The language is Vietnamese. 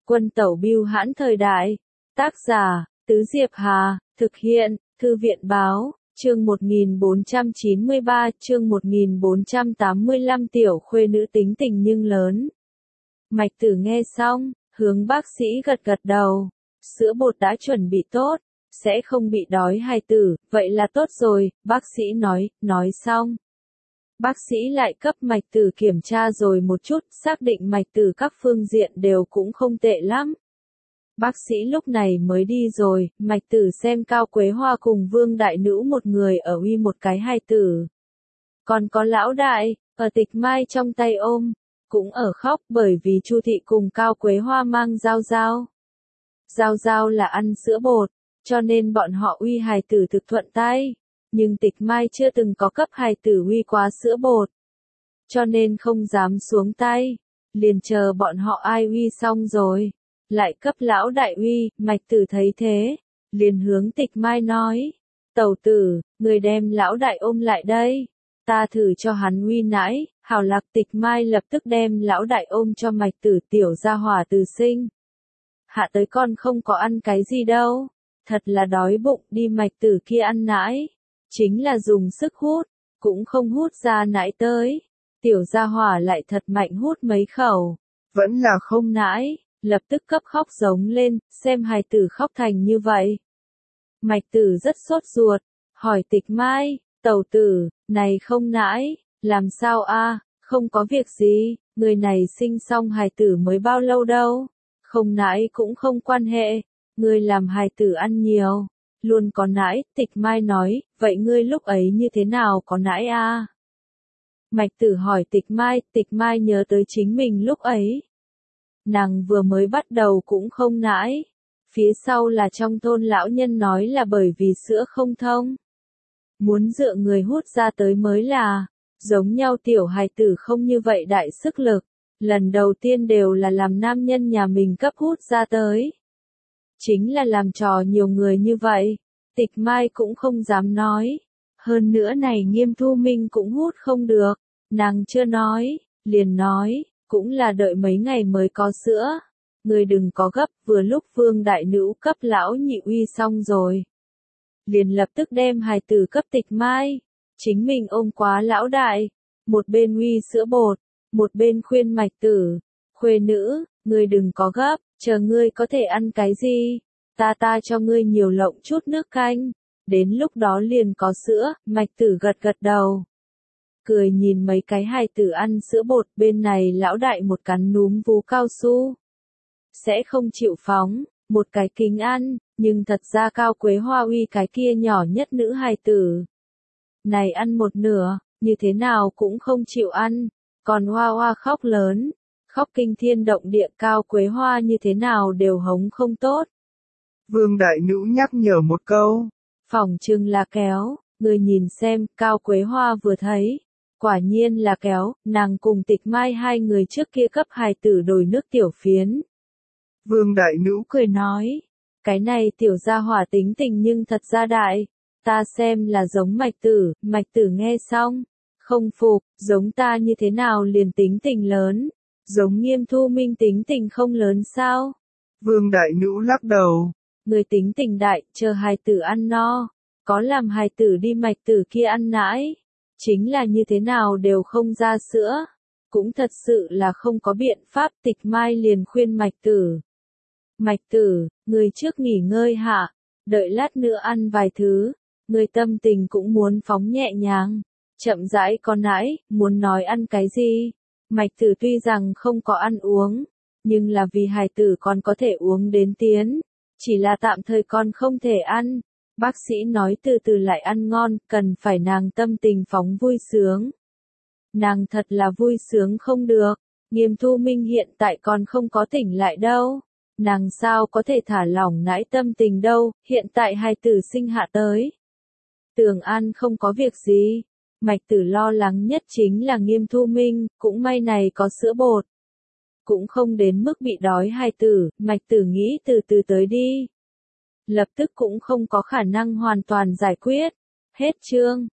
Quân tẩu bưu hãn thời đại. Tác giả, Tứ Diệp Hà, thực hiện, Thư viện báo, chương 1493, chương 1485 tiểu khuê nữ tính tình nhưng lớn. Mạch Tử nghe xong, hướng bác sĩ gật gật đầu. Sữa bột đã chuẩn bị tốt, sẽ không bị đói hài tử, vậy là tốt rồi, bác sĩ nói xong. Bác sĩ lại cấp Mạch Tử kiểm tra rồi một chút, xác định Mạch Tử các phương diện đều cũng không tệ lắm. Bác sĩ lúc này mới đi rồi, Mạch Tử xem Cao Quế Hoa cùng Vương Đại Nữ một người ở uy một cái hài tử. Còn có lão đại, ở Tịch Mai trong tay ôm, cũng ở khóc bởi vì Chu thị cùng Cao Quế Hoa mang Giao Giao. Giao Giao là ăn sữa bột, cho nên bọn họ uy hài tử thực thuận tay. Nhưng Tịch Mai chưa từng có cấp hài tử uy quá sữa bột, cho nên không dám xuống tay, liền chờ bọn họ ai uy xong rồi, lại cấp lão đại uy. Mạch Tử thấy thế, liền hướng Tịch Mai nói, tẩu tử, người đem lão đại ôm lại đây, ta thử cho hắn uy nãi. Hảo lạc. Tịch Mai lập tức đem lão đại ôm cho Mạch Tử. Tiểu gia hỏa từ sinh hạ tới con không có ăn cái gì đâu, thật là đói bụng. Đi. Mạch Tử kia ăn nãi, chính là dùng sức hút, cũng không hút ra nãi tới. Tiểu gia hỏa lại thật mạnh hút mấy khẩu, vẫn là không nãi, lập tức cấp khóc giống lên, xem hài tử khóc thành như vậy. Mạch Tử rất sốt ruột, hỏi Tịch Mai, tẩu tử, này không nãi, làm sao a? Không có việc gì, người này sinh xong hài tử mới bao lâu đâu, không nãi cũng không quan hệ, người làm hài tử ăn nhiều, luôn có nãi. Tịch Mai nói, vậy ngươi lúc ấy như thế nào có nãi a? Mạch Tử hỏi Tịch Mai nhớ tới chính mình lúc ấy. Nàng vừa mới bắt đầu cũng không nãi, phía sau là trong thôn lão nhân nói là bởi vì sữa không thông, muốn dựa người hút ra tới mới là, giống nhau tiểu hài tử không như vậy đại sức lực, lần đầu tiên đều là làm nam nhân nhà mình cấp hút ra tới. Chính là làm trò nhiều người như vậy, Tịch Mai cũng không dám nói, hơn nữa này Nghiêm Thu Minh cũng hút không được, nàng chưa nói, liền nói, cũng là đợi mấy ngày mới có sữa, người đừng có gấp. Vừa lúc Vương Đại Nữ cấp lão nhị uy xong rồi, liền lập tức đem hài tử cấp Tịch Mai, chính mình ôm quá lão đại, một bên uy sữa bột, một bên khuyên Mạch Tử, khuê nữ, ngươi đừng có gấp, chờ ngươi có thể ăn cái gì, ta cho ngươi nhiều lộng chút nước canh, đến lúc đó liền có sữa. Mạch Tử gật gật đầu, cười nhìn mấy cái hài tử ăn sữa bột. Bên này lão đại một cắn núm vú cao su, sẽ không chịu phóng, một cái kính ăn, nhưng thật ra Cao Quế Hoa uy cái kia nhỏ nhất nữ hài tử này ăn một nửa, như thế nào cũng không chịu ăn, còn Hoa Hoa khóc lớn, khóc kinh thiên động địa. Cao Quế Hoa như thế nào đều hống không tốt. Vương Đại Nữ nhắc nhở một câu, Phỏng chừng là kéo, người nhìn xem. Cao Quế Hoa vừa thấy, quả nhiên là kéo, nàng cùng Tịch Mai hai người trước kia cấp hài tử đổi nước tiểu phiến. Vương Đại Nữ cười nói, cái này tiểu gia hỏa tính tình nhưng thật ra đại, ta xem là giống Mạch Tử. Mạch Tử nghe xong, không phục, giống ta như thế nào liền tính tình lớn, giống Nghiêm Thu Minh tính tình không lớn sao? Vương Đại Nữ lắc đầu, người tính tình đại, chờ hài tử ăn no, có làm hài tử đi Mạch Tử kia ăn nãi, chính là như thế nào đều không ra sữa, cũng thật sự là không có biện pháp. Tịch Mai liền khuyên Mạch Tử, Mạch Tử, người trước nghỉ ngơi hạ, đợi lát nữa ăn vài thứ, người tâm tình cũng muốn phóng nhẹ nhàng, chậm rãi có nãi. Muốn nói ăn cái gì? Mạch Tử tuy rằng không có ăn uống, nhưng là vì hài tử còn có thể uống đến tiến, chỉ là tạm thời còn không thể ăn. Bác sĩ nói từ từ lại ăn ngon, cần phải nàng tâm tình phóng vui sướng. Nàng thật là vui sướng không được, Nghiêm Thu Minh hiện tại còn không có tỉnh lại đâu. Nàng sao có thể thả lỏng nãi tâm tình đâu, hiện tại hài tử sinh hạ tới. Tưởng ăn không có việc gì, Mạch Tử lo lắng nhất chính là Nghiêm Thu Minh, cũng may này có sữa bột. Cũng không đến mức bị đói hài tử. Mạch Tử nghĩ từ từ tới đi. Lập tức cũng không có khả năng hoàn toàn giải quyết. Hết chương.